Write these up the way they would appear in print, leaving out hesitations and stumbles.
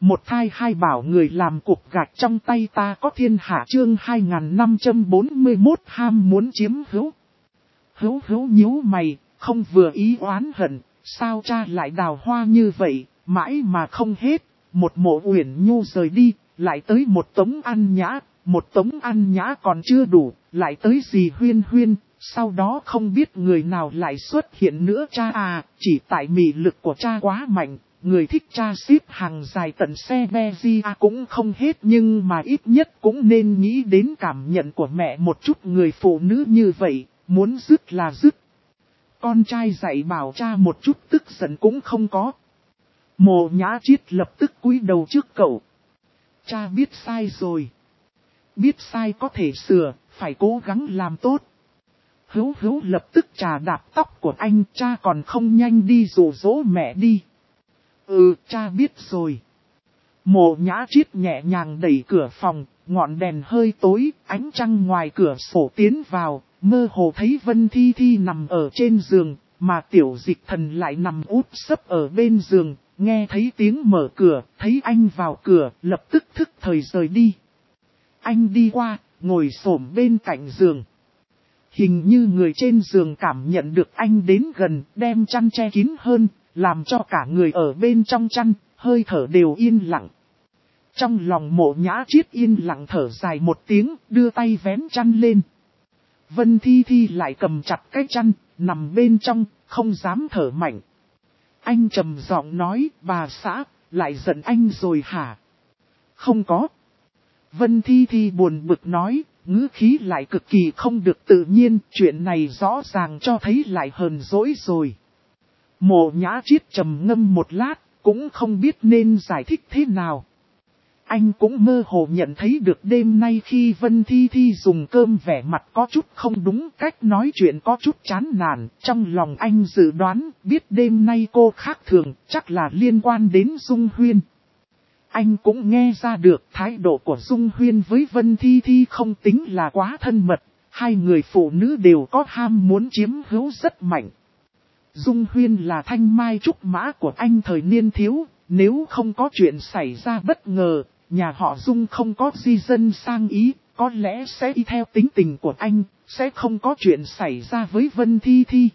Một thai hai bảo người làm cục gạch trong tay ta có thiên hạ chương 2541 ham muốn chiếm hữu. Hữu nhíu mày, không vừa ý oán hận, sao cha lại đào hoa như vậy, mãi mà không hết. Một Mộ Uyển Nhu rời đi, lại tới một Tống An Nhã, một Tống An Nhã còn chưa đủ, lại tới dì Huyên Huyên. Sau đó không biết người nào lại xuất hiện nữa cha à, chỉ tại mị lực của cha quá mạnh. Người thích cha xếp hàng dài tận xe Bezia cũng không hết nhưng mà ít nhất cũng nên nghĩ đến cảm nhận của mẹ một chút người phụ nữ như vậy, muốn dứt là dứt. Con trai dạy bảo cha một chút tức giận cũng không có. Mộ Nhã Triết lập tức cúi đầu trước cậu. Cha biết sai rồi. Biết sai có thể sửa, phải cố gắng làm tốt. Hữu lập tức chà đạp tóc của anh, cha còn không nhanh đi dụ dỗ mẹ đi. Cha biết rồi. Mộ Nhã Triết nhẹ nhàng đẩy cửa phòng, ngọn đèn hơi tối, ánh trăng ngoài cửa sổ tiến vào, mơ hồ thấy Vân Thi Thi nằm ở trên giường, mà Tiểu Dịch Thần lại nằm úp sấp ở bên giường, nghe thấy tiếng mở cửa, thấy anh vào cửa, lập tức thức thời rời đi. Anh đi qua, ngồi xổm bên cạnh giường. Hình như người trên giường cảm nhận được anh đến gần, đem chăn che kín hơn, làm cho cả người ở bên trong chăn, hơi thở đều yên lặng. Trong lòng Mộ Nhã Triết yên lặng thở dài một tiếng, đưa tay vén chăn lên. Vân Thi Thi lại cầm chặt cái chăn, nằm bên trong, không dám thở mạnh. Anh trầm giọng nói, bà xã, lại giận anh rồi hả? Không có. Vân Thi Thi buồn bực nói, ngữ khí lại cực kỳ không được tự nhiên, chuyện này rõ ràng cho thấy lại hờn dỗi rồi. Mộ Nhã Triết trầm ngâm một lát, cũng không biết nên giải thích thế nào. Anh cũng mơ hồ nhận thấy được đêm nay khi Vân Thi Thi dùng cơm vẻ mặt có chút không đúng, cách nói chuyện có chút chán nản. Trong lòng anh dự đoán biết đêm nay cô khác thường, chắc là liên quan đến Dung Huyên. Anh cũng nghe ra được thái độ của Dung Huyên với Vân Thi Thi không tính là quá thân mật. Hai người phụ nữ đều có ham muốn chiếm hữu rất mạnh. Dung Huyên là thanh mai trúc mã của anh thời niên thiếu, nếu không có chuyện xảy ra bất ngờ, nhà họ Dung không có di dân sang Ý, có lẽ sẽ y theo tính tình của anh, sẽ không có chuyện xảy ra với Vân Thi Thi.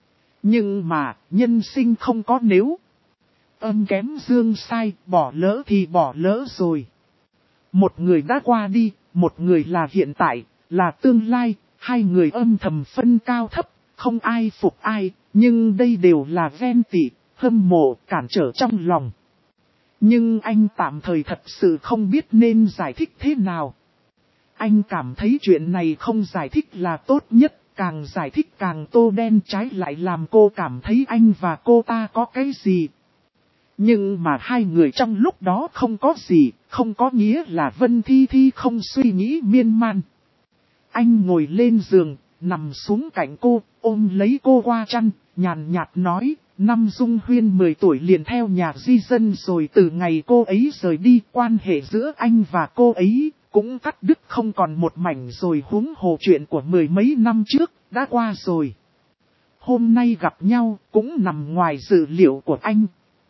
Nhưng mà, nhân sinh không có nếu. Âm kém dương sai, bỏ lỡ thì bỏ lỡ rồi. Một người đã qua đi, một người là hiện tại, là tương lai, hai người âm thầm phân cao thấp, không ai phục ai, nhưng đây đều là ghen tị, hâm mộ, cản trở trong lòng. Nhưng anh tạm thời thật sự không biết nên giải thích thế nào. Anh cảm thấy chuyện này không giải thích là tốt nhất, càng giải thích càng tô đen, trái lại làm cô cảm thấy anh và cô ta có cái gì. Nhưng mà hai người trong lúc đó không có gì, không có nghĩa là Vân Thi Thi không suy nghĩ miên man. Anh ngồi lên giường, nằm xuống cạnh cô, ôm lấy cô qua chăn, nhàn nhạt nói, năm Dung Huyên 10 tuổi liền theo nhà di dân rồi, từ ngày cô ấy rời đi, quan hệ giữa anh và cô ấy cũng cắt đứt không còn một mảnh rồi, huống hồ chuyện của 10 mấy năm trước, đã qua rồi. Hôm nay gặp nhau, cũng nằm ngoài dự liệu của anh.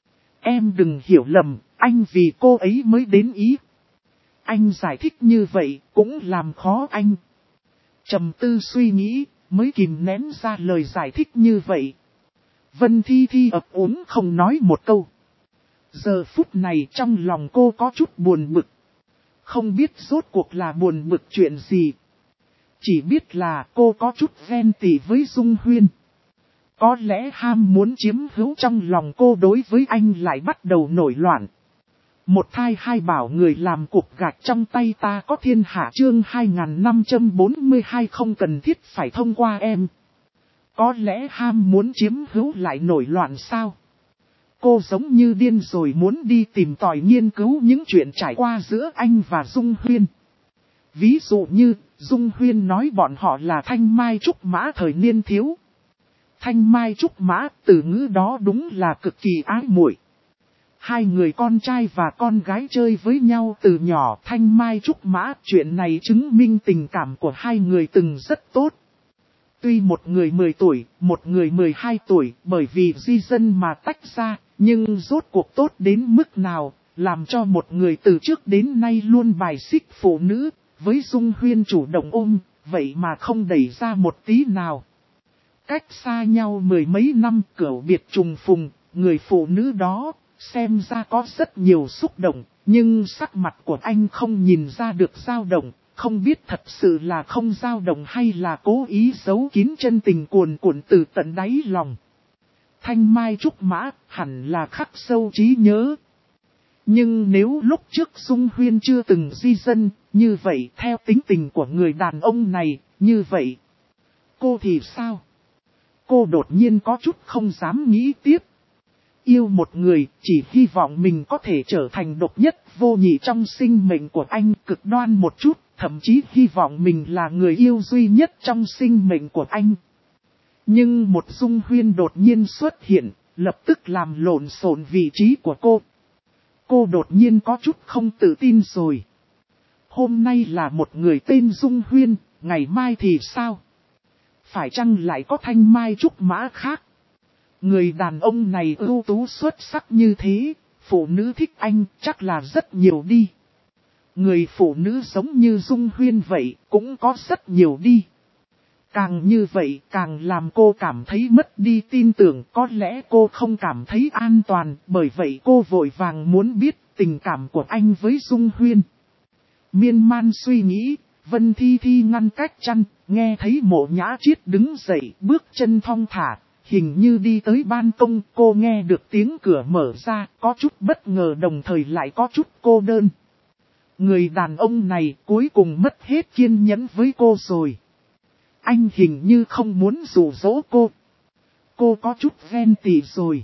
Em đừng hiểu lầm, anh vì cô ấy mới đến Ý. Anh giải thích như vậy, cũng làm khó anh. Trầm tư suy nghĩ, mới kìm nén ra lời giải thích như vậy. Vân Thi Thi ấp úng không nói một câu. Giờ phút này trong lòng cô có chút buồn bực. Không biết rốt cuộc là buồn bực chuyện gì. Chỉ biết là cô có chút ghen tị với Dung Huyên. Có lẽ ham muốn chiếm hữu trong lòng cô đối với anh lại bắt đầu nổi loạn. Một thai hai bảo người làm cục gạch trong tay ta có thiên hạ chương 2542 không cần thiết phải thông qua em. Có lẽ ham muốn chiếm hữu lại nổi loạn sao? Cô giống như điên rồi muốn đi tìm tòi nghiên cứu những chuyện trải qua giữa anh và Dung Huyên. Ví dụ như, Dung Huyên nói bọn họ là thanh mai trúc mã thời niên thiếu. Thanh mai trúc mã, từ ngữ đó đúng là cực kỳ ái muội. Hai người con trai và con gái chơi với nhau từ nhỏ, thanh mai trúc mã, chuyện này chứng minh tình cảm của hai người từng rất tốt. Tuy một người 10 tuổi, một người 12 tuổi, bởi vì di dân mà tách ra, nhưng rốt cuộc tốt đến mức nào, làm cho một người từ trước đến nay luôn bài xích phụ nữ, với Dung Huyên chủ động ôm, vậy mà không đẩy ra một tí nào. Cách xa nhau mười mấy năm cửu biệt trùng phùng, người phụ nữ đó, xem ra có rất nhiều xúc động, nhưng sắc mặt của anh không nhìn ra được dao động, không biết thật sự là không dao động hay là cố ý giấu kín chân tình cuồn cuộn từ tận đáy lòng. Thanh mai trúc mã hẳn là khắc sâu trí nhớ. Nhưng nếu lúc trước Dung Huyên chưa từng di dân, như vậy theo tính tình của người đàn ông này, như vậy. Cô thì sao? Cô đột nhiên có chút không dám nghĩ tiếp. Yêu một người, chỉ hy vọng mình có thể trở thành độc nhất vô nhị trong sinh mệnh của anh, cực đoan một chút, thậm chí hy vọng mình là người yêu duy nhất trong sinh mệnh của anh. Nhưng một Dung Huyên đột nhiên xuất hiện, lập tức làm lộn xộn vị trí của cô. Cô đột nhiên có chút không tự tin rồi. Hôm nay là một người tên Dung Huyên, ngày mai thì sao? Phải chăng lại có thanh mai trúc mã khác? Người đàn ông này ưu tú xuất sắc như thế, phụ nữ thích anh chắc là rất nhiều đi. Người phụ nữ giống như Dung Huyên vậy cũng có rất nhiều đi. Càng như vậy càng làm cô cảm thấy mất đi tin tưởng, có lẽ cô không cảm thấy an toàn, bởi vậy cô vội vàng muốn biết tình cảm của anh với Dung Huyên. Miên man suy nghĩ, Vân Thi Thi ngăn cách chăn, nghe thấy Mộ Nhã Triết đứng dậy bước chân thong thả, hình như đi tới ban công. Cô nghe được tiếng cửa mở ra, có chút bất ngờ đồng thời lại có chút cô đơn. Người đàn ông này cuối cùng mất hết kiên nhẫn với cô rồi. Anh hình như không muốn dụ dỗ cô. Cô có chút ghen tị rồi.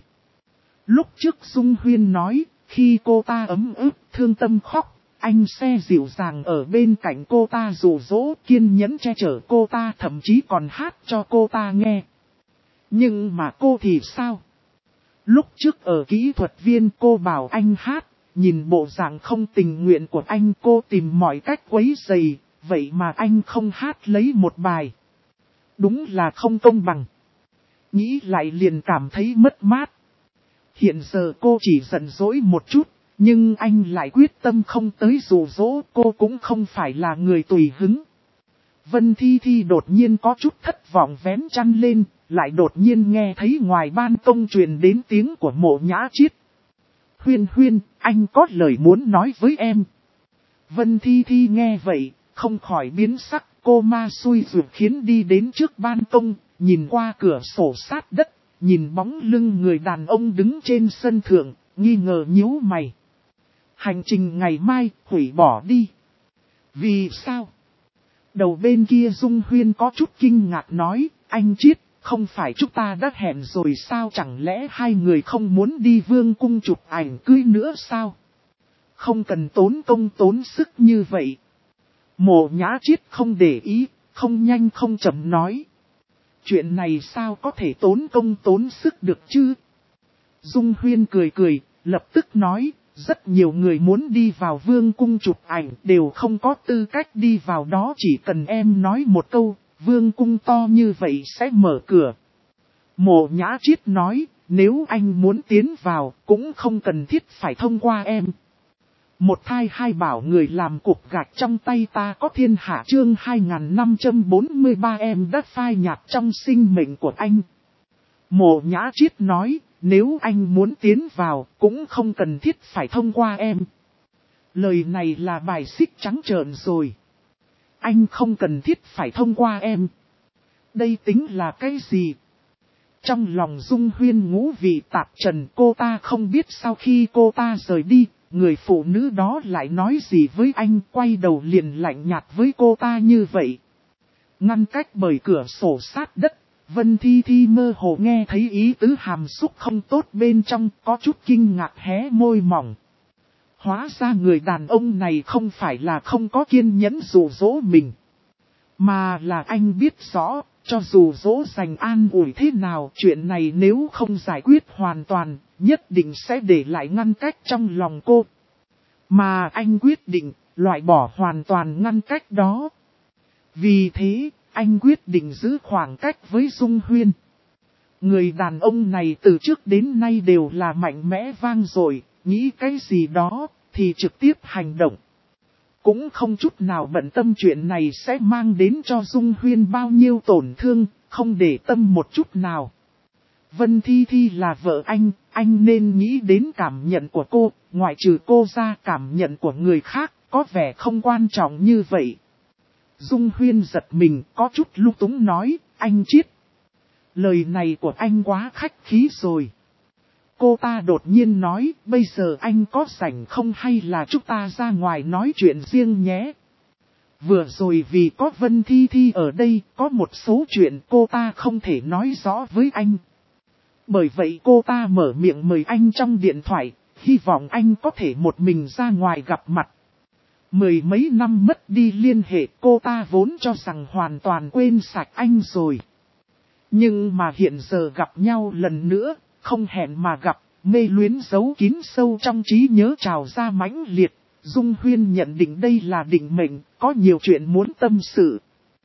Lúc trước Dung Huyên nói, khi cô ta ấm ức, thương tâm khóc, anh sẽ dịu dàng ở bên cạnh cô ta dụ dỗ, kiên nhẫn che chở cô ta, thậm chí còn hát cho cô ta nghe. Nhưng mà cô thì sao? Lúc trước ở kỹ thuật viên cô bảo anh hát, nhìn bộ dạng không tình nguyện của anh, cô tìm mọi cách quấy rầy, vậy mà anh không hát lấy một bài. Đúng là không công bằng. Nghĩ lại liền cảm thấy mất mát. Hiện giờ cô chỉ giận dỗi một chút, nhưng anh lại quyết tâm không tới dụ dỗ, cô cũng không phải là người tùy hứng. Vân Thi Thi đột nhiên có chút thất vọng vén chăn lên, lại đột nhiên nghe thấy ngoài ban công truyền đến tiếng của Mộ Nhã Triết. Huyên Huyên, anh có lời muốn nói với em. Vân Thi Thi nghe vậy, không khỏi biến sắc, cô ma xui rủi khiến đi đến trước ban công, nhìn qua cửa sổ sát đất, nhìn bóng lưng người đàn ông đứng trên sân thượng, nghi ngờ nhíu mày. Hành trình ngày mai, hủy bỏ đi. Vì sao? Đầu bên kia Dung Huyên có chút kinh ngạc nói, anh Triết, không phải chúng ta đã hẹn rồi sao, chẳng lẽ hai người không muốn đi vương cung chụp ảnh cưới nữa sao? Không cần tốn công tốn sức như vậy. Mộ Nhã Triết không để ý, không nhanh không chậm nói. Chuyện này sao có thể tốn công tốn sức được chứ? Dung Huyên cười cười, lập tức nói, rất nhiều người muốn đi vào vương cung chụp ảnh đều không có tư cách đi vào đó, chỉ cần em nói một câu, vương cung to như vậy sẽ mở cửa. Mộ Nhã Triết nói, nếu anh muốn tiến vào, cũng không cần thiết phải thông qua em. Một thai hai bảo người làm cục gạch trong tay ta có thiên hạ, chương 2543 em đã phai nhạt trong sinh mệnh của anh. Mộ Nhã Triết nói, nếu anh muốn tiến vào, cũng không cần thiết phải thông qua em. Lời này là bài xích trắng trợn rồi. Anh không cần thiết phải thông qua em. Đây tính là cái gì? Trong lòng Dung Huyên ngũ vị tạp trần, cô ta không biết sau khi cô ta rời đi, người phụ nữ đó lại nói gì với anh, quay đầu liền lạnh nhạt với cô ta như vậy. Ngăn cách bởi cửa sổ sát đất, Vân Thi Thi mơ hồ nghe thấy ý tứ hàm xúc không tốt bên trong, có chút kinh ngạc hé môi mỏng. Hóa ra người đàn ông này không phải là không có kiên nhẫn dụ dỗ mình, mà là anh biết rõ, cho dù dỗ dành an ủi thế nào, chuyện này nếu không giải quyết hoàn toàn, nhất định sẽ để lại ngăn cách trong lòng cô. Mà anh quyết định, loại bỏ hoàn toàn ngăn cách đó. Vì thế, anh quyết định giữ khoảng cách với Dung Huyên. Người đàn ông này từ trước đến nay đều là mạnh mẽ vang dội, nghĩ cái gì đó, thì trực tiếp hành động. Cũng không chút nào bận tâm chuyện này sẽ mang đến cho Dung Huyên bao nhiêu tổn thương, không để tâm một chút nào. Vân Thi Thi là vợ anh nên nghĩ đến cảm nhận của cô, ngoại trừ cô ra cảm nhận của người khác, có vẻ không quan trọng như vậy. Dung Huyên giật mình, có chút lung túng nói, anh Chiết. Lời này của anh quá khách khí rồi. Cô ta đột nhiên nói, bây giờ anh có rảnh không hay là chúng ta ra ngoài nói chuyện riêng nhé. Vừa rồi vì có Vân Thi Thi ở đây, có một số chuyện cô ta không thể nói rõ với anh. Bởi vậy cô ta mở miệng mời anh trong điện thoại, hy vọng anh có thể một mình ra ngoài gặp mặt. Mười mấy năm mất đi liên hệ, cô ta vốn cho rằng hoàn toàn quên sạch anh rồi. Nhưng mà hiện giờ gặp nhau lần nữa, không hẹn mà gặp, mê luyến giấu kín sâu trong trí nhớ trào ra mãnh liệt. Dung Huyên nhận định đây là định mệnh, có nhiều chuyện muốn tâm sự.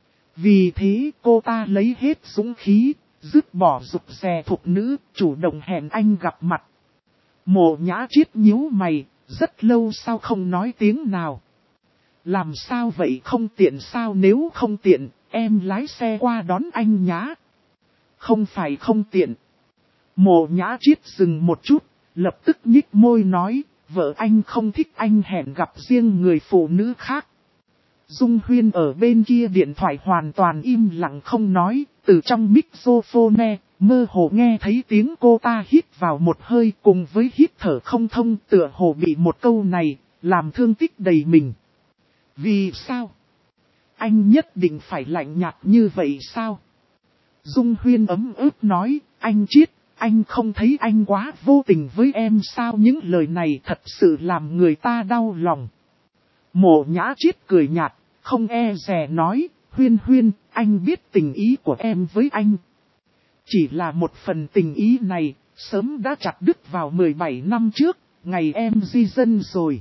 Vì thế cô ta lấy hết dũng khí, dứt bỏ rụt rè thục nữ, chủ động hẹn anh gặp mặt. Mộ Nhã Chiết nhíu mày, rất lâu sau không nói tiếng nào. Làm sao vậy, không tiện sao? Nếu không tiện, em lái xe qua đón anh nhá. Không phải không tiện. Mộ Nhã Chiết dừng một chút, lập tức nhích môi nói, vợ anh không thích anh hẹn gặp riêng người phụ nữ khác. Dung Huyên ở bên kia điện thoại hoàn toàn im lặng không nói, từ trong microphone, mơ hồ nghe thấy tiếng cô ta hít vào một hơi cùng với hít thở không thông, tựa hồ bị một câu này, làm thương tích đầy mình. Vì sao? Anh nhất định phải lạnh nhạt như vậy sao? Dung Huyên ấm ức nói, anh Chiết, anh không thấy anh quá vô tình với em sao? Những lời này thật sự làm người ta đau lòng. Mộ Nhã Chiết cười nhạt, không e dè nói, Huyên, anh biết tình ý của em với anh. Chỉ là một phần tình ý này, sớm đã chặt đứt vào 17 năm trước, ngày em di dân rồi.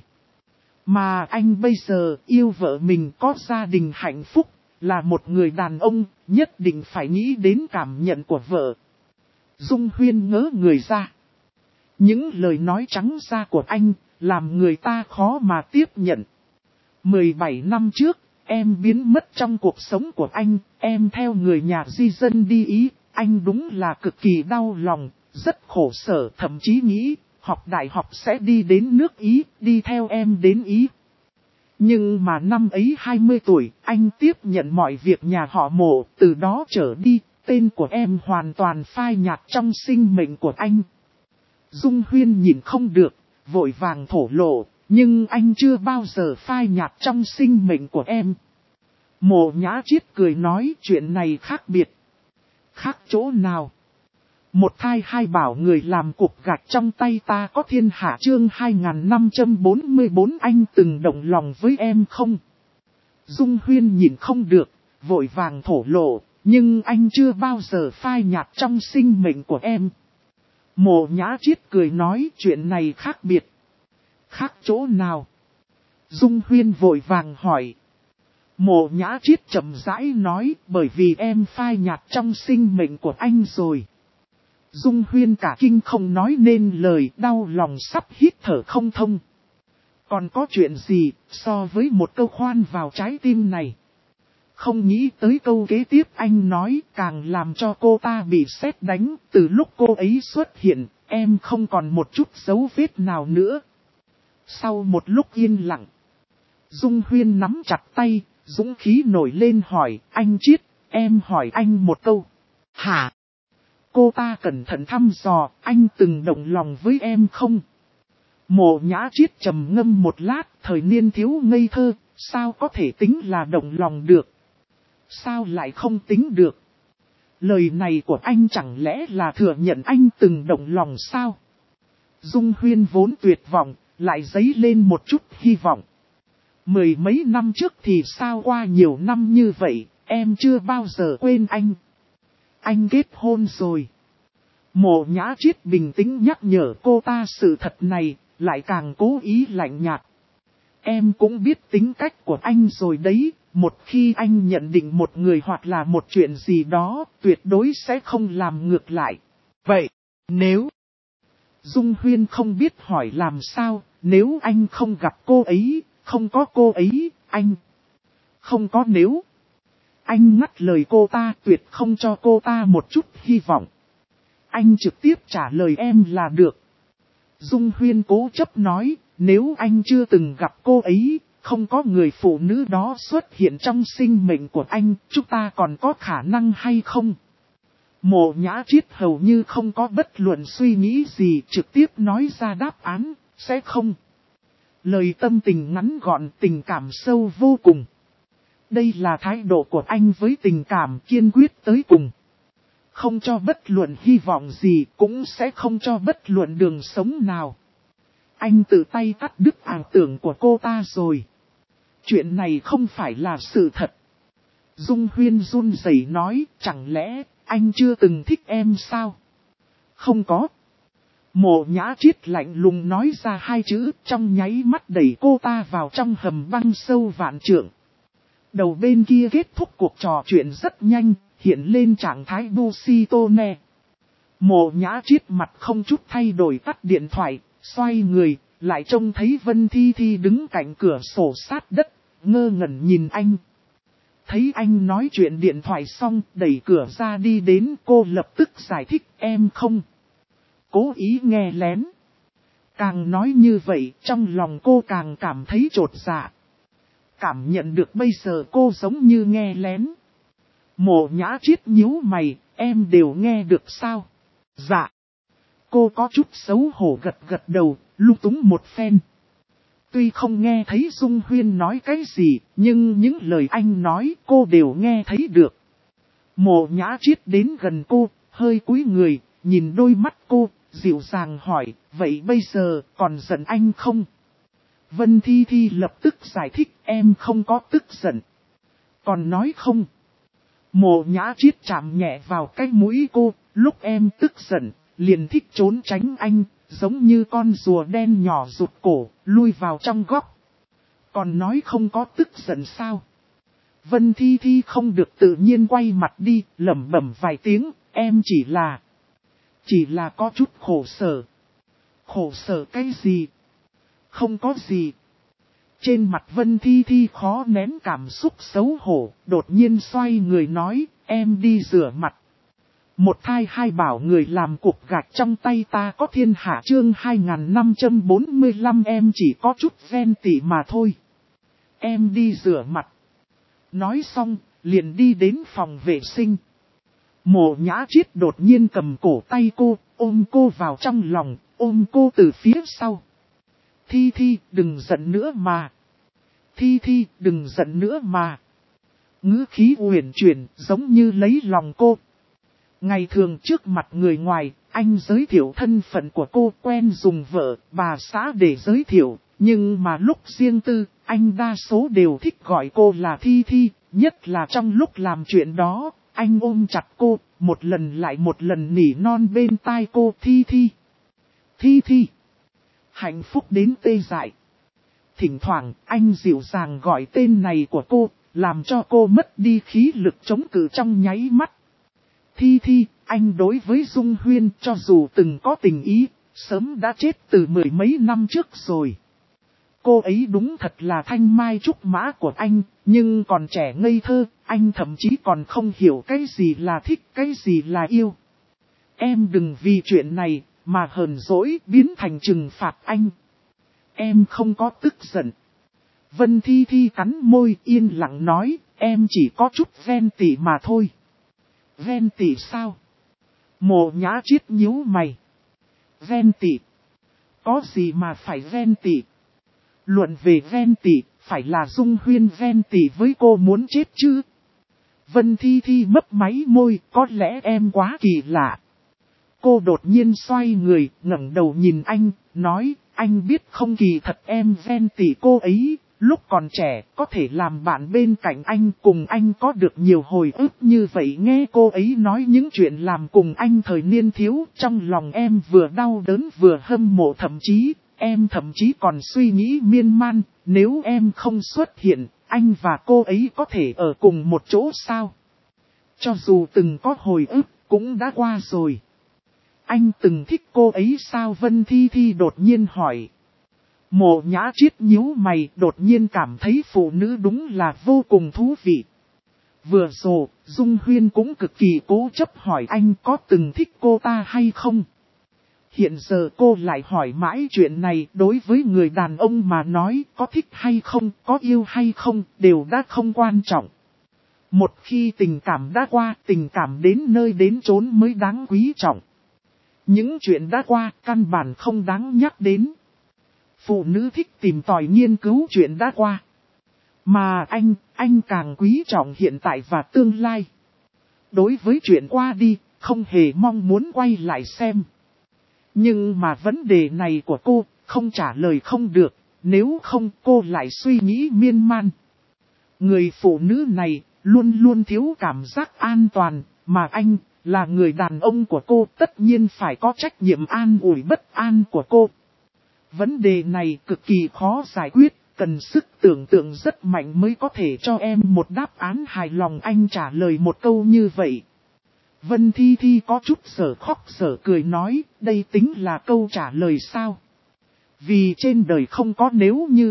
Mà anh bây giờ yêu vợ mình, có gia đình hạnh phúc, là một người đàn ông, nhất định phải nghĩ đến cảm nhận của vợ. Dung Huyên ngỡ người ra. Những lời nói trắng ra của anh, làm người ta khó mà tiếp nhận. 17 năm trước, em biến mất trong cuộc sống của anh, em theo người nhà di dân đi Ý, anh đúng là cực kỳ đau lòng, rất khổ sở, thậm chí nghĩ, học đại học sẽ đi đến nước Ý, đi theo em đến Ý. Nhưng mà năm ấy 20 tuổi, anh tiếp nhận mọi việc nhà họ Mộ, từ đó trở đi, tên của em hoàn toàn phai nhạt trong sinh mệnh của anh. Dung Huyên nhìn không được, vội vàng thổ lộ, nhưng anh chưa bao giờ phai nhạt trong sinh mệnh của em. Mộ Nhã Chiết cười nói, chuyện này khác biệt. Khác chỗ nào? Một thai hai bảo người làm cục gạch trong tay ta có thiên hạ chương 2544 anh từng động lòng với em không? Dung Huyên nhìn không được, vội vàng thổ lộ, nhưng anh chưa bao giờ phai nhạt trong sinh mệnh của em. Mộ Nhã Chiết cười nói, chuyện này khác biệt. Khác chỗ nào? Dung Huyên vội vàng hỏi. Mộ Nhã Chiết chậm rãi nói, bởi vì em phai nhạt trong sinh mệnh của anh rồi. Dung Huyên cả kinh không nói nên lời, đau lòng sắp hít thở không thông. Còn có chuyện gì so với một câu khoan vào trái tim này? Không nghĩ tới câu kế tiếp anh nói càng làm cho cô ta bị sét đánh. Từ lúc cô ấy xuất hiện, em không còn một chút dấu vết nào nữa. Sau một lúc yên lặng, Dung Huyên nắm chặt tay, dũng khí nổi lên hỏi, anh Chiết, em hỏi anh một câu. Hả? Cô ta cẩn thận thăm dò, anh từng động lòng với em không? Mộ Nhã Chiết trầm ngâm một lát, thời niên thiếu ngây thơ, sao có thể tính là động lòng được? Sao lại không tính được? Lời này của anh chẳng lẽ là thừa nhận anh từng động lòng sao? Dung Huyên vốn tuyệt vọng, lại dấy lên một chút hy vọng. Mười mấy năm trước thì sao, qua nhiều năm như vậy, em chưa bao giờ quên anh. Anh kết hôn rồi. Mộ Nhã Chiết bình tĩnh nhắc nhở cô ta sự thật này, lại càng cố ý lạnh nhạt. Em cũng biết tính cách của anh rồi đấy, một khi anh nhận định một người hoặc là một chuyện gì đó, tuyệt đối sẽ không làm ngược lại. Vậy, nếu Dung Huyên không biết hỏi làm sao, nếu anh không gặp cô ấy, không có cô ấy, anh không có nếu. Anh ngắt lời cô ta, tuyệt không cho cô ta một chút hy vọng. Anh trực tiếp trả lời em là được. Dung Huyên cố chấp nói, nếu anh chưa từng gặp cô ấy, không có người phụ nữ đó xuất hiện trong sinh mệnh của anh, chúng ta còn có khả năng hay không? Mộ Nhã Triết hầu như không có bất luận suy nghĩ gì, trực tiếp nói ra đáp án, sẽ không. Lời tâm tình ngắn gọn, tình cảm sâu vô cùng. Đây là thái độ của anh với tình cảm kiên quyết tới cùng. Không cho bất luận hy vọng gì, cũng sẽ không cho bất luận đường sống nào. Anh tự tay cắt đứt ảo tưởng của cô ta rồi. Chuyện này không phải là sự thật. Dung Huyên run rẩy nói, chẳng lẽ anh chưa từng thích em sao? Không có. Mộ Nhã Triết lạnh lùng nói ra hai chữ, trong nháy mắt đẩy cô ta vào trong hầm băng sâu vạn trượng. Đầu bên kia kết thúc cuộc trò chuyện rất nhanh, hiện lên trạng thái Busitone. Mộ Nhã Triết mặt không chút thay đổi tắt điện thoại, xoay người, lại trông thấy Vân Thi Thi đứng cạnh cửa sổ sát đất, ngơ ngẩn nhìn anh. Thấy anh nói chuyện điện thoại xong, đẩy cửa ra đi đến, cô lập tức giải thích, em không cố ý nghe lén. Càng nói như vậy, trong lòng cô càng cảm thấy chột dạ. Cảm nhận được bây giờ cô giống như nghe lén. Mộ Nhã Triết nhíu mày, em đều nghe được sao? Dạ. Cô có chút xấu hổ gật gật đầu, lung túng một phen. Tuy không nghe thấy Dung Huyên nói cái gì, nhưng những lời anh nói cô đều nghe thấy được. Mộ Nhã Triết đến gần cô, hơi cúi người, nhìn đôi mắt cô, dịu dàng hỏi, vậy bây giờ còn giận anh không? Vân Thi Thi lập tức giải thích, em không có tức giận. Còn nói không? Mộ Nhã Triết chạm nhẹ vào cái mũi cô, lúc em tức giận, liền thích trốn tránh anh, giống như con rùa đen nhỏ rụt cổ, lui vào trong góc. Còn nói không có tức giận sao? Vân Thi Thi không được tự nhiên quay mặt đi, lẩm bẩm vài tiếng, em chỉ là có chút khổ sở. Khổ sở cái gì? Không có gì. Trên mặt Vân Thi Thi khó nén cảm xúc xấu hổ, đột nhiên xoay người nói, em đi rửa mặt. Một thai hai bảo người làm cục gạch trong tay ta có thiên hạ chương 2545 em chỉ có chút ghen tị mà thôi. Em đi rửa mặt. Nói xong, liền đi đến phòng vệ sinh. Mộ Nhã Triết đột nhiên cầm cổ tay cô, ôm cô vào trong lòng, ôm cô từ phía sau. Thi Thi, đừng giận nữa mà. Thi Thi, đừng giận nữa mà. Ngữ khí uyển chuyển, giống như lấy lòng cô. Ngày thường trước mặt người ngoài, anh giới thiệu thân phận của cô, quen dùng vợ, bà xã để giới thiệu. Nhưng mà lúc riêng tư, anh đa số đều thích gọi cô là Thi Thi, nhất là trong lúc làm chuyện đó, anh ôm chặt cô, một lần lại một lần nỉ non bên tai cô, Thi Thi. Thi Thi. Hạnh phúc đến tê dại. Thỉnh thoảng, anh dịu dàng gọi tên này của cô, làm cho cô mất đi khí lực chống cự trong nháy mắt. Thi Thi, anh đối với Dung Huyên cho dù từng có tình ý, sớm đã chết từ mười mấy năm trước rồi. Cô ấy đúng thật là thanh mai trúc mã của anh, nhưng còn trẻ ngây thơ, anh thậm chí còn không hiểu cái gì là thích, cái gì là yêu. Em đừng vì chuyện này mà hờn dỗi biến thành trừng phạt anh. Em không có tức giận. Vân Thi Thi cắn môi yên lặng nói, em chỉ có chút ghen tị mà thôi. Ghen tị sao? Mộ Nhã Triết nhíu mày. Ghen tị? Có gì mà phải ghen tị? Luận về ghen tị, phải là Dung Huyên ghen tị với cô muốn chết chứ? Vân Thi Thi mấp máy môi, có lẽ em quá kỳ lạ. Cô đột nhiên xoay người, ngẩng đầu nhìn anh, nói, anh biết không, kỳ thật em ghen tị cô ấy, lúc còn trẻ, có thể làm bạn bên cạnh anh, cùng anh có được nhiều hồi ức như vậy. Nghe cô ấy nói những chuyện làm cùng anh thời niên thiếu, trong lòng em vừa đau đớn vừa hâm mộ, em thậm chí còn suy nghĩ miên man, nếu em không xuất hiện, anh và cô ấy có thể ở cùng một chỗ sao? Cho dù từng có hồi ức, cũng đã qua rồi. anh từng thích cô ấy sao? Vân Thi Thi đột nhiên hỏi. Mộ Nhã Triết nhíu mày, đột nhiên cảm thấy phụ nữ đúng là vô cùng thú vị. Vừa rồi, Dung Huyên cũng cực kỳ cố chấp hỏi anh có từng thích cô ta hay không. Hiện giờ cô lại hỏi mãi chuyện này, đối với người đàn ông mà nói có thích hay không, có yêu hay không, đều đã không quan trọng. Một khi tình cảm đã qua, tình cảm đến nơi đến chốn mới đáng quý trọng. Những chuyện đã qua, căn bản không đáng nhắc đến. Phụ nữ thích tìm tòi nghiên cứu chuyện đã qua. Mà anh càng quý trọng hiện tại và tương lai. Đối với chuyện qua đi, không hề mong muốn quay lại xem. Nhưng mà vấn đề này của cô, không trả lời không được, nếu không cô lại suy nghĩ miên man. Người phụ nữ này, luôn luôn thiếu cảm giác an toàn, mà anh, là người đàn ông của cô, tất nhiên phải có trách nhiệm an ủi bất an của cô. Vấn đề này cực kỳ khó giải quyết, cần sức tưởng tượng rất mạnh mới có thể cho em một đáp án hài lòng. Anh trả lời một câu như vậy. Vân Thi Thi có chút sở khóc sở cười nói, đây tính là câu trả lời sao? Vì trên đời không có nếu như.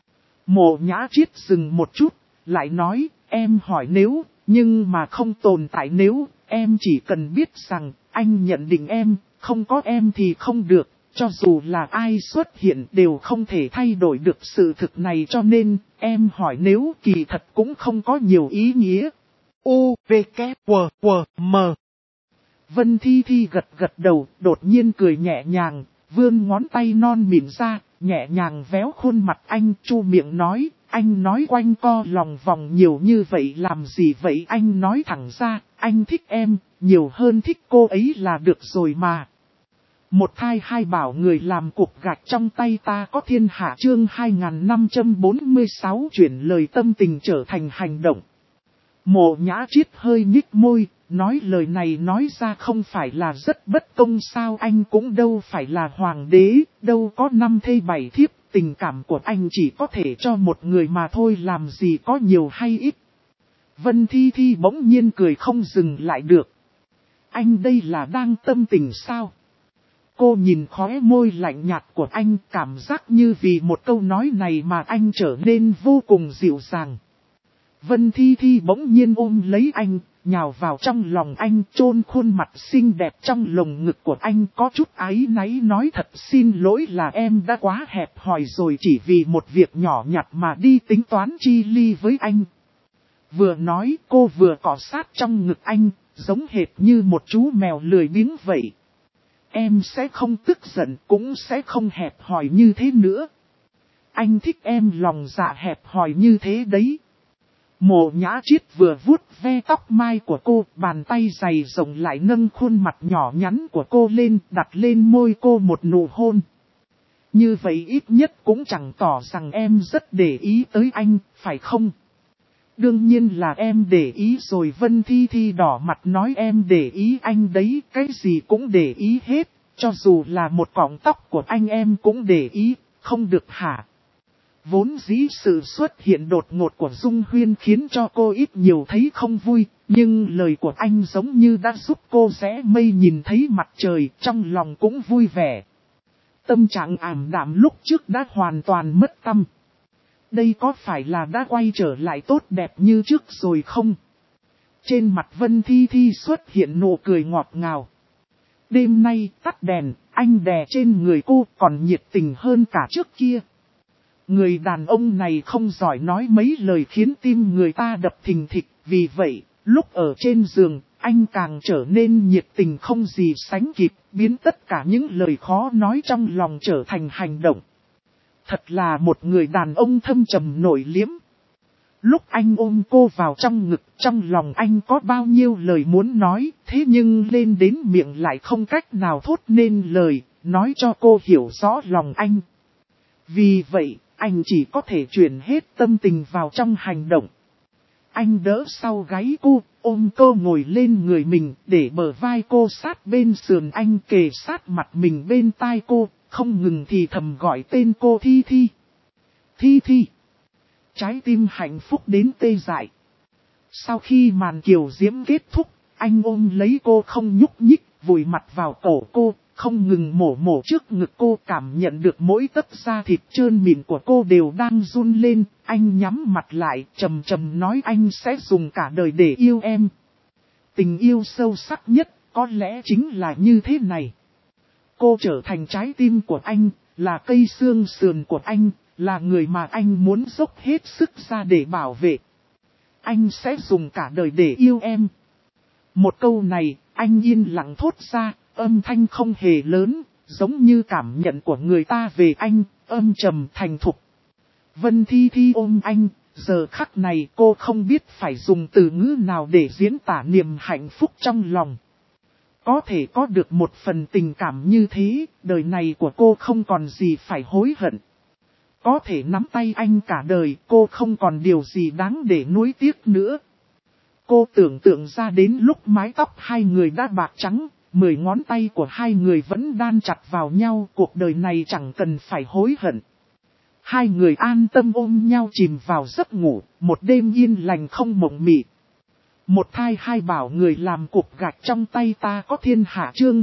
Mộ Nhã Triết dừng một chút, lại nói, em hỏi nếu, nhưng mà không tồn tại nếu, em chỉ cần biết rằng, anh nhận định em, không có em thì không được, cho dù là ai xuất hiện đều không thể thay đổi được sự thực này, cho nên, em hỏi nếu kỳ thật cũng không có nhiều ý nghĩa. U, V, K, W, W, M. Vân Thi Thi gật gật đầu, đột nhiên cười nhẹ nhàng, vươn ngón tay non mịn ra, nhẹ nhàng véo khuôn mặt anh, chu miệng nói, anh nói quanh co lòng vòng nhiều như vậy làm gì vậy? Anh nói thẳng ra, anh thích em, nhiều hơn thích cô ấy là được rồi mà. Một thai hai bảo người làm cục gạch trong tay ta có thiên hạ. Chương 2546 chuyển lời tâm tình trở thành hành động. Mộ Nhã Triết hơi nhích môi, nói lời này nói ra không phải là rất bất công sao? Anh cũng đâu phải là hoàng đế, đâu có 5 thê 7 thiếp, tình cảm của anh chỉ có thể cho một người mà thôi, làm gì có nhiều hay ít. Vân Thi Thi bỗng nhiên cười không dừng lại được. Anh đây là đang tâm tình sao? Cô nhìn khóe môi lạnh nhạt của anh, cảm giác như vì một câu nói này mà anh trở nên vô cùng dịu dàng. Vân Thi Thi bỗng nhiên ôm lấy anh, nhào vào trong lòng anh, chôn khuôn mặt xinh đẹp trong lồng ngực của anh, có chút áy náy nói thật xin lỗi là em đã quá hẹp hòi rồi, chỉ vì một việc nhỏ nhặt mà đi tính toán chi ly với anh. Vừa nói cô vừa cọ sát trong ngực anh, giống hệt như một chú mèo lười biếng vậy. Em sẽ không tức giận, cũng sẽ không hẹp hòi như thế nữa. Anh thích em lòng dạ hẹp hòi như thế đấy. Mộ Nhã Triết vừa vuốt ve tóc mai của cô, bàn tay dày rộng lại nâng khuôn mặt nhỏ nhắn của cô lên, đặt lên môi cô một nụ hôn. Như vậy ít nhất cũng chẳng tỏ rằng em rất để ý tới anh, phải không? Đương nhiên là em để ý rồi. Vân Thi Thi đỏ mặt nói em để ý anh đấy, cái gì cũng để ý hết, cho dù là một cọng tóc của anh em cũng để ý, không được hả? Vốn dĩ sự xuất hiện đột ngột của Dung Huyên khiến cho cô ít nhiều thấy không vui, nhưng lời của anh giống như đã giúp cô rẽ mây nhìn thấy mặt trời, trong lòng cũng vui vẻ. Tâm trạng ảm đạm lúc trước đã hoàn toàn mất tâm. Đây có phải là đã quay trở lại tốt đẹp như trước rồi không? Trên mặt Vân Thi Thi xuất hiện nụ cười ngọt ngào. Đêm nay tắt đèn, anh đè trên người cô còn nhiệt tình hơn cả trước kia. Người đàn ông này không giỏi nói mấy lời khiến tim người ta đập thình thịch, vì vậy, lúc ở trên giường, anh càng trở nên nhiệt tình không gì sánh kịp, biến tất cả những lời khó nói trong lòng trở thành hành động. Thật là một người đàn ông thâm trầm nội liếm. Lúc anh ôm cô vào trong ngực, trong lòng anh có bao nhiêu lời muốn nói, thế nhưng lên đến miệng lại không cách nào thốt nên lời, nói cho cô hiểu rõ lòng anh. Vì vậy, anh chỉ có thể chuyển hết tâm tình vào trong hành động. Anh đỡ sau gáy cô, ôm cô ngồi lên người mình, để bờ vai cô sát bên sườn anh, kề sát mặt mình bên tai cô, không ngừng thì thầm gọi tên cô Thi Thi. Thi Thi. Trái tim hạnh phúc đến tê dại. Sau khi màn kiều diễm kết thúc, anh ôm lấy cô không nhúc nhích, vùi mặt vào cổ cô, không ngừng mổ trước ngực cô, cảm nhận được mỗi tấc da thịt trơn mịn của cô đều đang run lên. Anh nhắm mặt lại, trầm trầm nói anh sẽ dùng cả đời để yêu em. Tình yêu sâu sắc nhất, có lẽ chính là như thế này. Cô trở thành trái tim của anh, là cây xương sườn của anh, là người mà anh muốn dốc hết sức ra để bảo vệ. Anh sẽ dùng cả đời để yêu em. Một câu này, anh yên lặng thốt ra, âm thanh không hề lớn, giống như cảm nhận của người ta về anh, âm trầm thành thục. Vân Thi Thi ôm anh, giờ khắc này cô không biết phải dùng từ ngữ nào để diễn tả niềm hạnh phúc trong lòng. Có thể có được một phần tình cảm như thế, đời này của cô không còn gì phải hối hận. Có thể nắm tay anh cả đời, cô không còn điều gì đáng để nuối tiếc nữa. Cô tưởng tượng ra đến lúc mái tóc hai người đã bạc trắng, 10 ngón tay của hai người vẫn đan chặt vào nhau, cuộc đời này chẳng cần phải hối hận. Hai người an tâm ôm nhau chìm vào giấc ngủ, một đêm yên lành không mộng mị. Một thai hai bảo người làm cục gạch trong tay ta có thiên hạ chương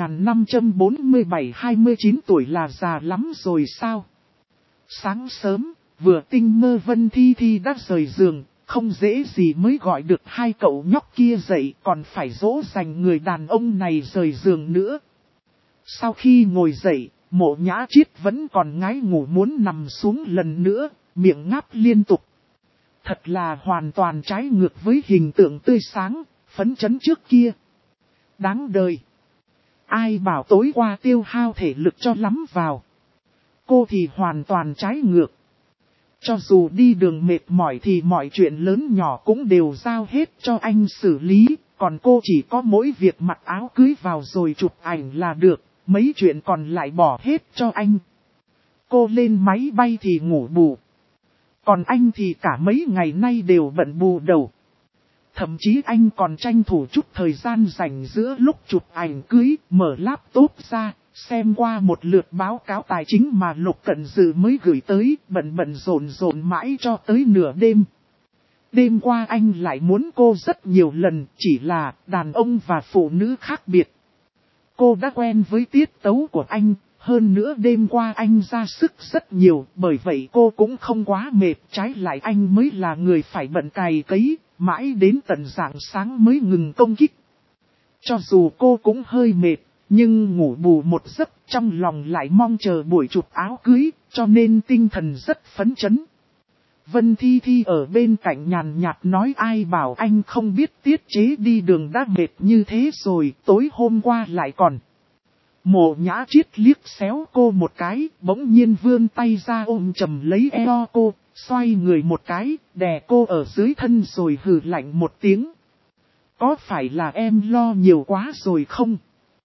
2547-29 tuổi là già lắm rồi sao? Sáng sớm, vừa tinh mơ Vân Thi Thi đã rời giường, không dễ gì mới gọi được hai cậu nhóc kia dậy, còn phải dỗ dành người đàn ông này rời giường nữa. Sau khi ngồi dậy, Mộ Nhã Chiết vẫn còn ngái ngủ muốn nằm xuống lần nữa, miệng ngáp liên tục. Thật là hoàn toàn trái ngược với hình tượng tươi sáng, phấn chấn trước kia. Đáng đời. Ai bảo tối qua tiêu hao thể lực cho lắm vào. Cô thì hoàn toàn trái ngược. Cho dù đi đường mệt mỏi thì mọi chuyện lớn nhỏ cũng đều giao hết cho anh xử lý. Còn cô chỉ có mỗi việc mặc áo cưới vào rồi chụp ảnh là được. Mấy chuyện còn lại bỏ hết cho anh. Cô lên máy bay thì ngủ bù. Còn anh thì cả mấy ngày nay đều bận bù đầu. Thậm chí anh còn tranh thủ chút thời gian rảnh giữa lúc chụp ảnh cưới, mở laptop ra, xem qua một lượt báo cáo tài chính mà Lục Cận Dư mới gửi tới, bận rộn mãi cho tới nửa đêm. Đêm qua anh lại muốn cô rất nhiều lần, chỉ là đàn ông và phụ nữ khác biệt. Cô đã quen với tiết tấu của anh. Hơn nữa đêm qua anh ra sức rất nhiều, bởi vậy cô cũng không quá mệt, trái lại anh mới là người phải bận cày cấy, mãi đến tận rạng sáng mới ngừng công kích. Cho dù cô cũng hơi mệt, nhưng ngủ bù một giấc trong lòng lại mong chờ buổi chụp áo cưới, cho nên tinh thần rất phấn chấn. Vân Thi Thi ở bên cạnh nhàn nhạt nói ai bảo anh không biết tiết chế đi đường đã mệt như thế rồi, tối hôm qua lại còn. Mộ Nhã Chiết liếc xéo cô một cái, bỗng nhiên vươn tay ra ôm chầm lấy eo cô, xoay người một cái, đè cô ở dưới thân rồi hừ lạnh một tiếng. Có phải là em lo nhiều quá rồi không?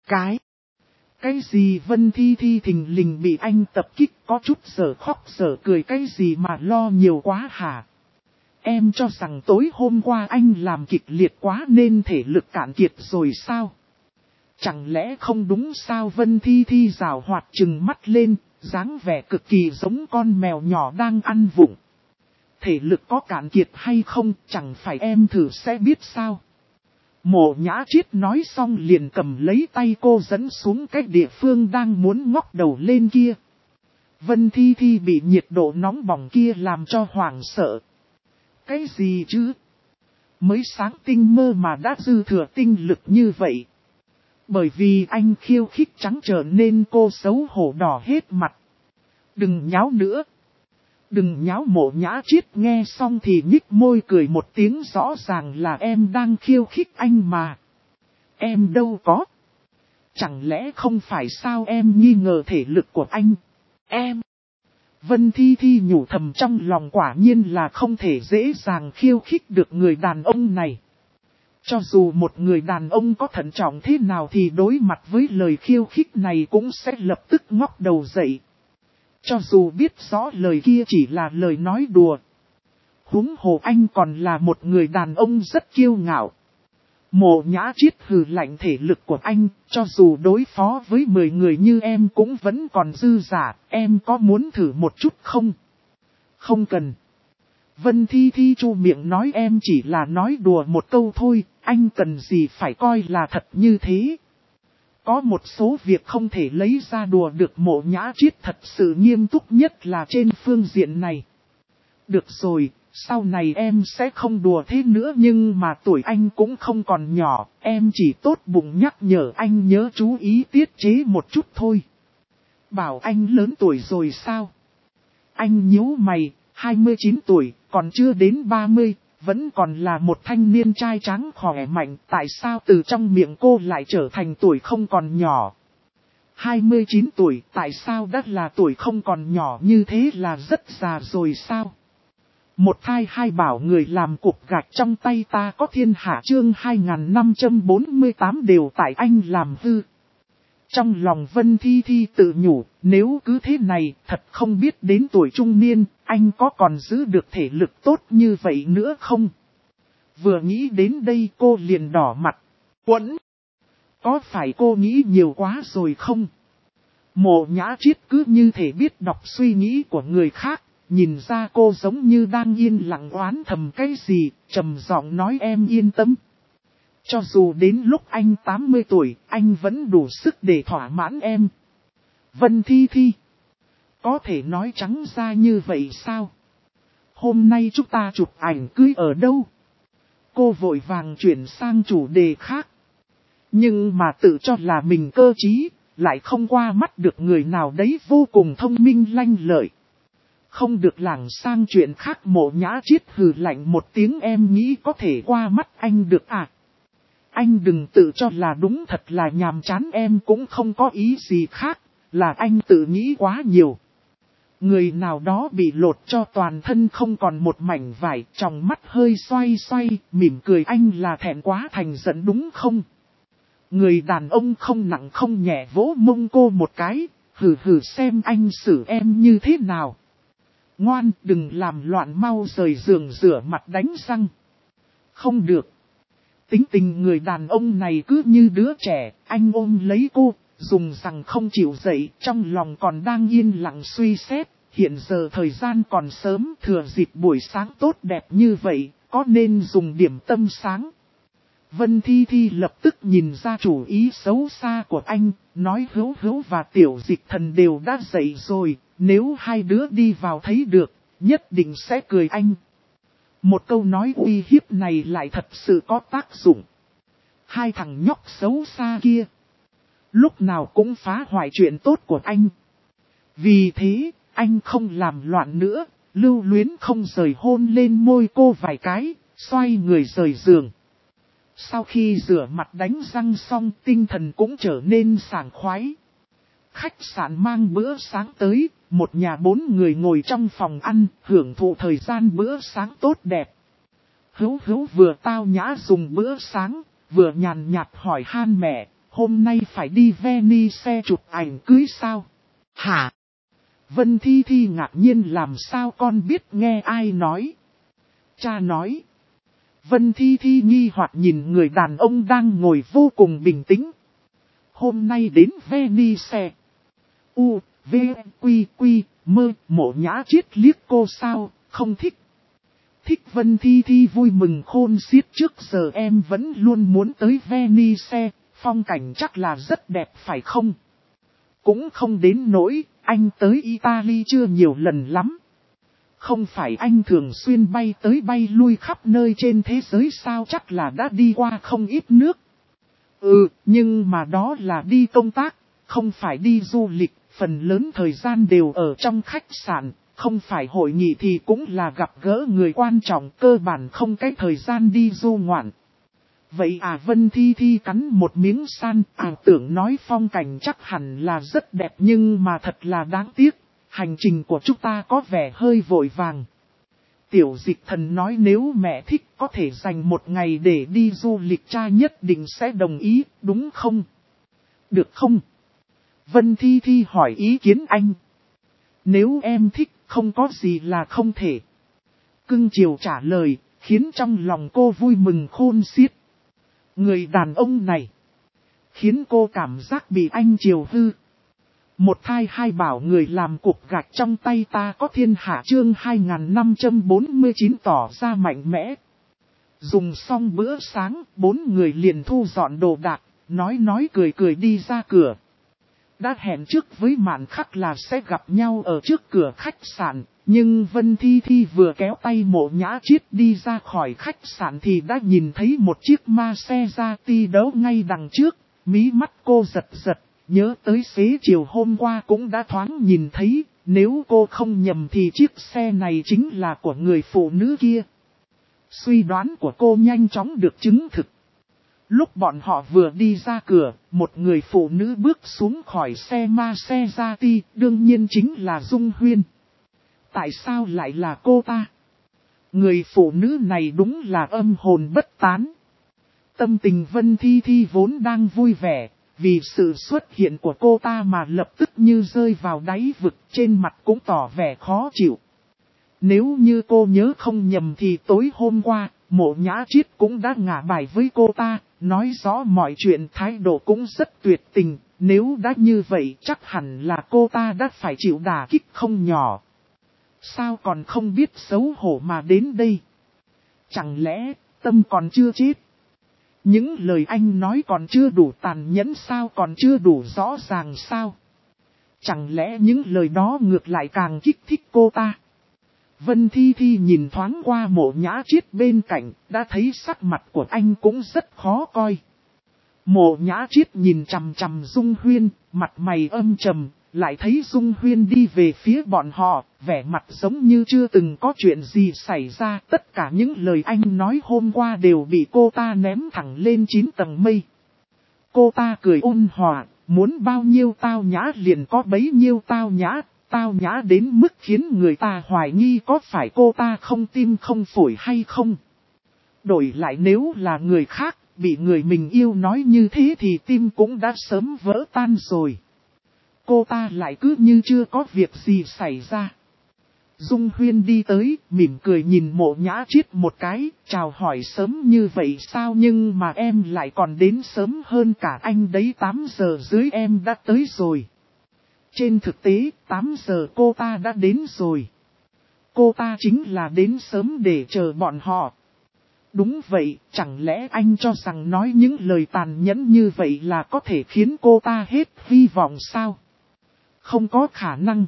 Cái gì Vân Thi Thi thình lình bị anh tập kích có chút giờ khóc giờ cười cái gì mà lo nhiều quá hả? Em cho rằng tối hôm qua anh làm kịch liệt quá nên thể lực cạn kiệt rồi sao? Chẳng lẽ không đúng sao? Vân Thi Thi rào hoạt trừng mắt lên, dáng vẻ cực kỳ giống con mèo nhỏ đang ăn vụng. Thể lực có cạn kiệt hay không, chẳng phải em thử sẽ biết sao? Mộ Nhã Chiết nói xong liền cầm lấy tay cô dẫn xuống cái địa phương đang muốn ngóc đầu lên kia. Vân Thi Thi bị nhiệt độ nóng bỏng kia làm cho hoảng sợ. Cái gì chứ? Mới sáng tinh mơ mà đã dư thừa tinh lực như vậy. Bởi vì anh khiêu khích trắng trợn nên cô xấu hổ đỏ hết mặt. Đừng nháo nữa. Đừng nháo. Mộ Nhã Chiết nghe xong thì nhích môi cười một tiếng, rõ ràng là em đang khiêu khích anh mà. Em đâu có. Chẳng lẽ không phải sao em nghi ngờ thể lực của anh? Em. Vân Thi Thi nhủ thầm trong lòng, quả nhiên là không thể dễ dàng khiêu khích được người đàn ông này. Cho dù một người đàn ông có thận trọng thế nào thì đối mặt với lời khiêu khích này cũng sẽ lập tức ngóc đầu dậy. Cho dù biết rõ lời kia chỉ là lời nói đùa. Huống hồ anh còn là một người đàn ông rất kiêu ngạo. Mộ Nhã Chiết hừ lạnh, thể lực của anh, cho dù đối phó với 10 người như em cũng vẫn còn dư giả, em có muốn thử một chút không? Không cần. Vân Thi Thi chu miệng nói em chỉ là nói đùa một câu thôi, anh cần gì phải coi là thật như thế. Có một số việc không thể lấy ra đùa được. Mộ Nhã Triết thật sự nghiêm túc nhất là trên phương diện này. Được rồi, sau này em sẽ không đùa thế nữa, nhưng mà tuổi anh cũng không còn nhỏ, em chỉ tốt bụng nhắc nhở anh nhớ chú ý tiết chế một chút thôi. Bảo anh lớn tuổi rồi sao? Anh nhíu mày, 29 tuổi, còn chưa đến 30, vẫn còn là một thanh niên trai tráng khỏe mạnh, tại sao từ trong miệng cô lại trở thành tuổi không còn nhỏ? 29 tuổi, tại sao đã là tuổi không còn nhỏ như thế là rất già rồi sao? Một thai hai bảo người làm cục gạch trong tay ta có thiên hạ chương 2548 đều tại anh làm hư. Trong lòng Vân Thi Thi tự nhủ, nếu cứ thế này, thật không biết đến tuổi trung niên, anh có còn giữ được thể lực tốt như vậy nữa không? Vừa nghĩ đến đây cô liền đỏ mặt, quẫn. Có phải cô nghĩ nhiều quá rồi không? Mộ Nhã Triết cứ như thể biết đọc suy nghĩ của người khác, nhìn ra cô giống như đang yên lặng oán thầm cái gì, trầm giọng nói em yên tâm. Cho dù đến lúc anh 80 tuổi, anh vẫn đủ sức để thỏa mãn em. Vân Thi Thi. Có thể nói trắng ra như vậy sao? Hôm nay chúng ta chụp ảnh cưới ở đâu? Cô vội vàng chuyển sang chủ đề khác. Nhưng mà tự cho là mình cơ trí, lại không qua mắt được người nào đấy vô cùng thông minh lanh lợi. Không được lảng sang chuyện khác. Mộ Nhã Triết hừ lạnh một tiếng, em nghĩ có thể qua mắt anh được à? Anh đừng tự cho là đúng, thật là nhàm chán, em cũng không có ý gì khác, là anh tự nghĩ quá nhiều. Người nào đó bị lột cho toàn thân không còn một mảnh vải, trong mắt hơi xoay xoay, mỉm cười, anh là thẹn quá thành giận đúng không? Người đàn ông không nặng không nhẹ vỗ mông cô một cái, hừ hừ xem anh xử em như thế nào. Ngoan, đừng làm loạn, mau rời giường rửa mặt đánh răng. Không được. Tính tình người đàn ông này cứ như đứa trẻ, anh ôm lấy cô, dùng rằng không chịu dậy, trong lòng còn đang yên lặng suy xét, hiện giờ thời gian còn sớm, thừa dịp buổi sáng tốt đẹp như vậy, có nên dùng điểm tâm sáng. Vân Thi Thi lập tức nhìn ra chủ ý xấu xa của anh, nói Hữu Hữu và Tiểu Dịch Thần đều đã dậy rồi, nếu hai đứa đi vào thấy được, nhất định sẽ cười anh. Một câu nói uy hiếp này lại thật sự có tác dụng. Hai thằng nhóc xấu xa kia, lúc nào cũng phá hoại chuyện tốt của anh. Vì thế, anh không làm loạn nữa, lưu luyến không rời hôn lên môi cô vài cái, xoay người rời giường. Sau khi rửa mặt đánh răng xong, tinh thần cũng trở nên sảng khoái. Khách sạn mang bữa sáng tới, một nhà 4 người ngồi trong phòng ăn, hưởng thụ thời gian bữa sáng tốt đẹp. Hữu Hữu vừa tao nhã dùng bữa sáng, vừa nhàn nhạt hỏi han mẹ, hôm nay phải đi Venice chụp ảnh cưới sao? Hả? Vân Thi Thi ngạc nhiên, làm sao con biết, nghe ai nói? Cha nói. Vân Thi Thi nghi hoặc nhìn người đàn ông đang ngồi vô cùng bình tĩnh. Hôm nay đến Venice. U, V, Quy, Quy, Mơ, Mộ Nhã Triết liếc cô sao, không thích. Thích. Vân Thi Thi vui mừng khôn xiết, trước giờ em vẫn luôn muốn tới Venice, phong cảnh chắc là rất đẹp phải không? Cũng không đến nỗi, anh tới Italy chưa nhiều lần lắm. Không phải anh thường xuyên bay tới bay lui khắp nơi trên thế giới sao, chắc là đã đi qua không ít nước. Ừ, nhưng mà đó là đi công tác, không phải đi du lịch, phần lớn thời gian đều ở trong khách sạn, không phải hội nghị thì cũng là gặp gỡ người quan trọng, cơ bản không cái thời gian đi du ngoạn. Vậy à, Vân Thi Thi cắn một miếng san, tưởng nói phong cảnh chắc hẳn là rất đẹp nhưng mà thật là đáng tiếc, hành trình của chúng ta có vẻ hơi vội vàng. Tiểu Dịch Thần nói nếu mẹ thích có thể dành một ngày để đi du lịch, cha nhất định sẽ đồng ý, đúng không? Được không? Vân Thi Thi hỏi ý kiến anh. Nếu em thích, không có gì là không thể. Cưng chiều trả lời, khiến trong lòng cô vui mừng khôn xiết. Người đàn ông này, khiến cô cảm giác bị anh chiều hư. Một thai hai bảo người làm cục gạch trong tay ta có thiên hạ chương 2549 tỏ ra mạnh mẽ. Dùng xong bữa sáng, 4 người liền thu dọn đồ đạc, nói cười cười đi ra cửa. Đã hẹn trước với Mạn Khắc là sẽ gặp nhau ở trước cửa khách sạn, nhưng Vân Thi Thi vừa kéo tay Mộ Nhã Chiết đi ra khỏi khách sạn thì đã nhìn thấy một chiếc Maserati đấu ngay đằng trước, mí mắt cô giật giật, nhớ tới xế chiều hôm qua cũng đã thoáng nhìn thấy, nếu cô không nhầm thì chiếc xe này chính là của người phụ nữ kia. Suy đoán của cô nhanh chóng được chứng thực. Lúc bọn họ vừa đi ra cửa, một người phụ nữ bước xuống khỏi xe Maserati, đương nhiên chính là Dung Huyên. Tại sao lại là cô ta? Người phụ nữ này đúng là âm hồn bất tán. Tâm tình Vân Thi Thi vốn đang vui vẻ, vì sự xuất hiện của cô ta mà lập tức như rơi vào đáy vực, trên mặt cũng tỏ vẻ khó chịu. Nếu như cô nhớ không nhầm thì tối hôm qua, Mộ Nhã Chiết cũng đã ngả bài với cô ta, nói rõ mọi chuyện, thái độ cũng rất tuyệt tình. Nếu đã như vậy chắc hẳn là cô ta đã phải chịu đả kích không nhỏ. Sao còn không biết xấu hổ mà đến đây? Chẳng lẽ tâm còn chưa chết? Những lời anh nói còn chưa đủ tàn nhẫn sao, còn chưa đủ rõ ràng sao? Chẳng lẽ những lời đó ngược lại càng kích thích cô ta? Vân Thi Thi nhìn thoáng qua Mộ Nhã Chiết bên cạnh, đã thấy sắc mặt của anh cũng rất khó coi. Mộ Nhã Chiết nhìn chằm chằm Dung Huyên, mặt mày âm trầm, lại thấy Dung Huyên đi về phía bọn họ, vẻ mặt giống như chưa từng có chuyện gì xảy ra. Tất cả những lời anh nói hôm qua đều bị cô ta ném thẳng lên 9 tầng mây. Cô ta cười ôn hòa, muốn bao nhiêu tao nhã liền có bấy nhiêu tao nhã. Tao nhã đến mức khiến người ta hoài nghi có phải cô ta không tim không phổi hay không. Đổi lại nếu là người khác, bị người mình yêu nói như thế thì tim cũng đã sớm vỡ tan rồi. Cô ta lại cứ như chưa có việc gì xảy ra. Dung Huyên đi tới, mỉm cười nhìn Mộ Nhã Chiết một cái, chào hỏi sớm như vậy sao, nhưng mà em lại còn đến sớm hơn cả anh đấy, 8 giờ dưới em đã tới rồi. Trên thực tế, 8 giờ cô ta đã đến rồi. Cô ta chính là đến sớm để chờ bọn họ. Đúng vậy, chẳng lẽ anh cho rằng nói những lời tàn nhẫn như vậy là có thể khiến cô ta hết hy vọng sao? Không có khả năng.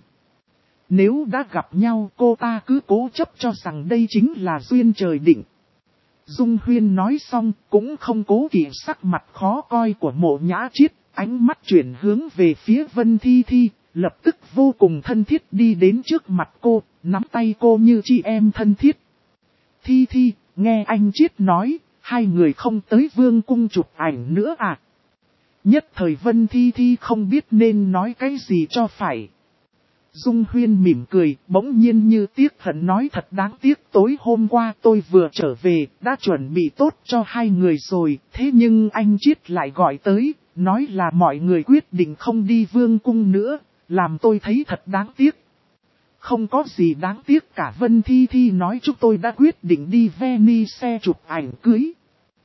Nếu đã gặp nhau cô ta cứ cố chấp cho rằng đây chính là duyên trời định. Dung Huyên nói xong cũng không cố kỵ sắc mặt khó coi của Mộ Nhã Chiết, ánh mắt chuyển hướng về phía Vân Thi Thi, lập tức vô cùng thân thiết đi đến trước mặt cô, nắm tay cô như chị em thân thiết. Thi Thi, nghe anh Chiết nói, hai người không tới vương cung chụp ảnh nữa à? Nhất thời Vân Thi Thi không biết nên nói cái gì cho phải. Dung Huyên mỉm cười, bỗng nhiên như tiếc hận nói, thật đáng tiếc, tối hôm qua tôi vừa trở về, đã chuẩn bị tốt cho hai người rồi, thế nhưng anh Chiết lại gọi tới, nói là mọi người quyết định không đi vương cung nữa, làm tôi thấy thật đáng tiếc. Không có gì đáng tiếc cả, Vân Thi Thi nói, chúng tôi đã quyết định đi Venice chụp ảnh cưới.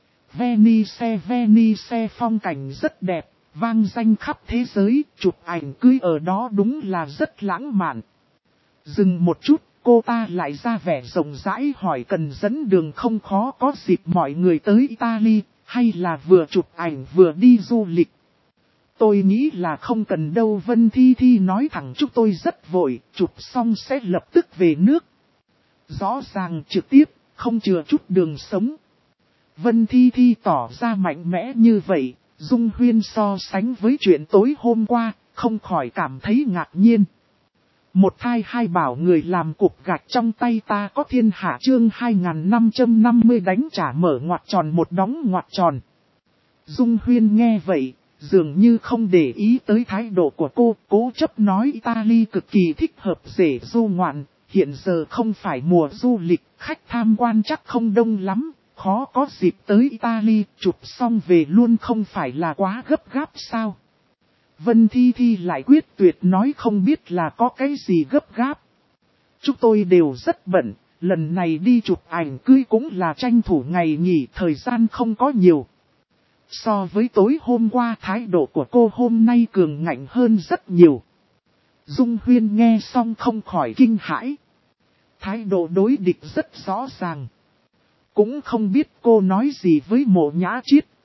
Venice phong cảnh rất đẹp, vang danh khắp thế giới, chụp ảnh cưới ở đó đúng là rất lãng mạn. Dừng một chút, cô ta lại ra vẻ rộng rãi hỏi, cần dẫn đường không, khó có dịp mọi người tới Italy, hay là vừa chụp ảnh vừa đi du lịch? Tôi nghĩ là không cần đâu, Vân Thi Thi nói thẳng, chúng tôi rất vội, chụp xong sẽ lập tức về nước. Rõ ràng trực tiếp, không chừa chút đường sống. Vân Thi Thi tỏ ra mạnh mẽ như vậy, Dung Huyên so sánh với chuyện tối hôm qua, không khỏi cảm thấy ngạc nhiên. Một thai hai bảo người làm cục gạch trong tay ta có thiên hạ, chương 2550 đánh trả mở ngoặc tròn một đóng ngoặc tròn. Dung Huyên nghe vậy, dường như không để ý tới thái độ của cô, cố chấp nói Italy cực kỳ thích hợp để du ngoạn, hiện giờ không phải mùa du lịch, khách tham quan chắc không đông lắm, khó có dịp tới Italy, chụp xong về luôn không phải là quá gấp gáp sao? Vân Thi Thi lại quyết tuyệt nói, không biết là có cái gì gấp gáp. Chúng tôi đều rất bận, lần này đi chụp ảnh cưới cũng là tranh thủ ngày nghỉ, thời gian không có nhiều. So với tối hôm qua, thái độ của cô hôm nay cường ngạnh hơn rất nhiều. Dung Huyên nghe xong không khỏi kinh hãi. Thái độ đối địch rất rõ ràng. Cũng không biết cô nói gì với Mộ Nhã Chiết,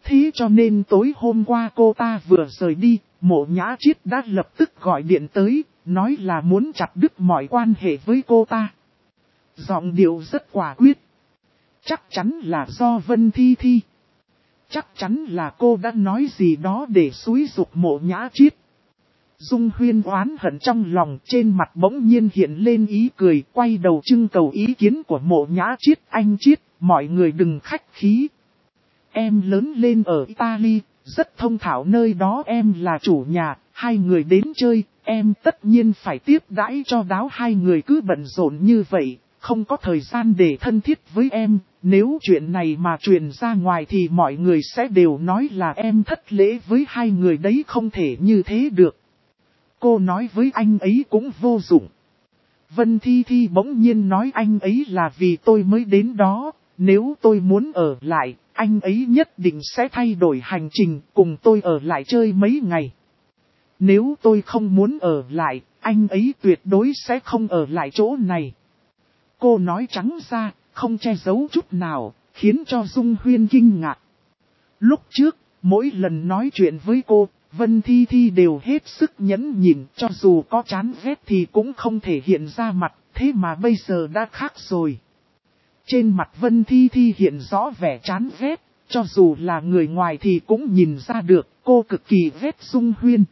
Thế cho nên tối hôm qua cô ta vừa rời đi, Mộ Nhã Chiết đã lập tức gọi điện tới, nói là muốn chặt đứt mọi quan hệ với cô ta. Giọng điệu rất quả quyết. Chắc chắn là do Vân Thi Thi. Chắc chắn là cô đã nói gì đó để xúi giục Mộ Nhã Chiết. Dung Huyên oán hận trong lòng, trên mặt bỗng nhiên hiện lên ý cười, quay đầu trưng cầu ý kiến của Mộ Nhã Chiết. Anh Chiết, mọi người đừng khách khí. Em lớn lên ở Italy, rất thông thạo nơi đó, em là chủ nhà, hai người đến chơi, em tất nhiên phải tiếp đãi cho đáo. Hai người cứ bận rộn như vậy, không có thời gian để thân thiết với em. Nếu chuyện này mà truyền ra ngoài thì mọi người sẽ đều nói là em thất lễ với hai người đấy, không thể như thế được. Cô nói với anh ấy cũng vô dụng. Vân Thi Thi bỗng nhiên nói anh ấy là vì tôi mới đến đó, nếu tôi muốn ở lại, anh ấy nhất định sẽ thay đổi hành trình cùng tôi ở lại chơi mấy ngày. Nếu tôi không muốn ở lại, anh ấy tuyệt đối sẽ không ở lại chỗ này. Cô nói trắng ra, không che giấu chút nào, khiến cho Dung Huyên kinh ngạc. Lúc trước, mỗi lần nói chuyện với cô, Vân Thi Thi đều hết sức nhẫn nhịn, cho dù có chán ghét thì cũng không thể hiện ra mặt, thế mà bây giờ đã khác rồi. Trên mặt Vân Thi Thi hiện rõ vẻ chán ghét, cho dù là người ngoài thì cũng nhìn ra được, cô cực kỳ ghét Dung Huyên.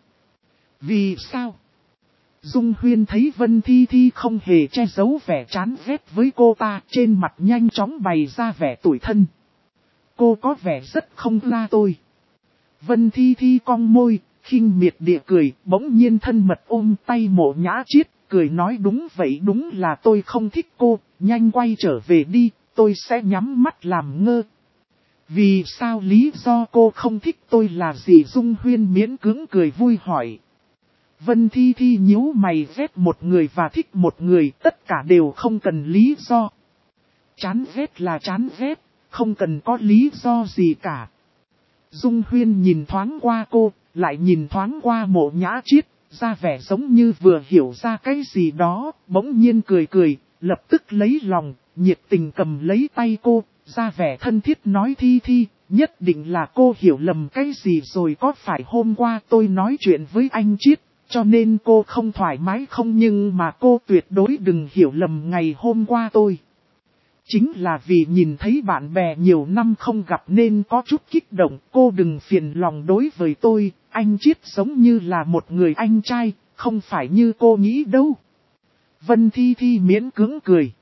Vì sao? Dung Huyên thấy Vân Thi Thi không hề che giấu vẻ chán ghét với cô ta, trên mặt nhanh chóng bày ra vẻ tủi thân. Cô có vẻ rất không la tôi. Vân Thi Thi cong môi, khinh miệt địa cười, bỗng nhiên thân mật ôm tay Mộ Nhã Chiết, cười nói đúng vậy, đúng là tôi không thích cô, nhanh quay trở về đi, tôi sẽ nhắm mắt làm ngơ. Vì sao lý do cô không thích tôi là gì? Dung Huyên miễn cưỡng cười vui hỏi. Vân Thi Thi nhíu mày, ghét một người và thích một người, tất cả đều không cần lý do. Chán ghét là chán ghét, không cần có lý do gì cả. Dung Huyên nhìn thoáng qua cô, lại nhìn thoáng qua Mộ Nhã Chiết, ra vẻ giống như vừa hiểu ra cái gì đó, bỗng nhiên cười cười, lập tức lấy lòng, nhiệt tình cầm lấy tay cô, ra vẻ thân thiết nói Thi Thi, nhất định là cô hiểu lầm cái gì rồi, có phải hôm qua tôi nói chuyện với anh Chiết, cho nên cô không thoải mái không? Nhưng mà cô tuyệt đối đừng hiểu lầm, ngày hôm qua tôi chính là vì nhìn thấy bạn bè nhiều năm không gặp nên có chút kích động, cô đừng phiền lòng đối với tôi, anh Chiết giống như là một người anh trai, không phải như cô nghĩ đâu. Vân Thi Thi miễn cưỡng cười.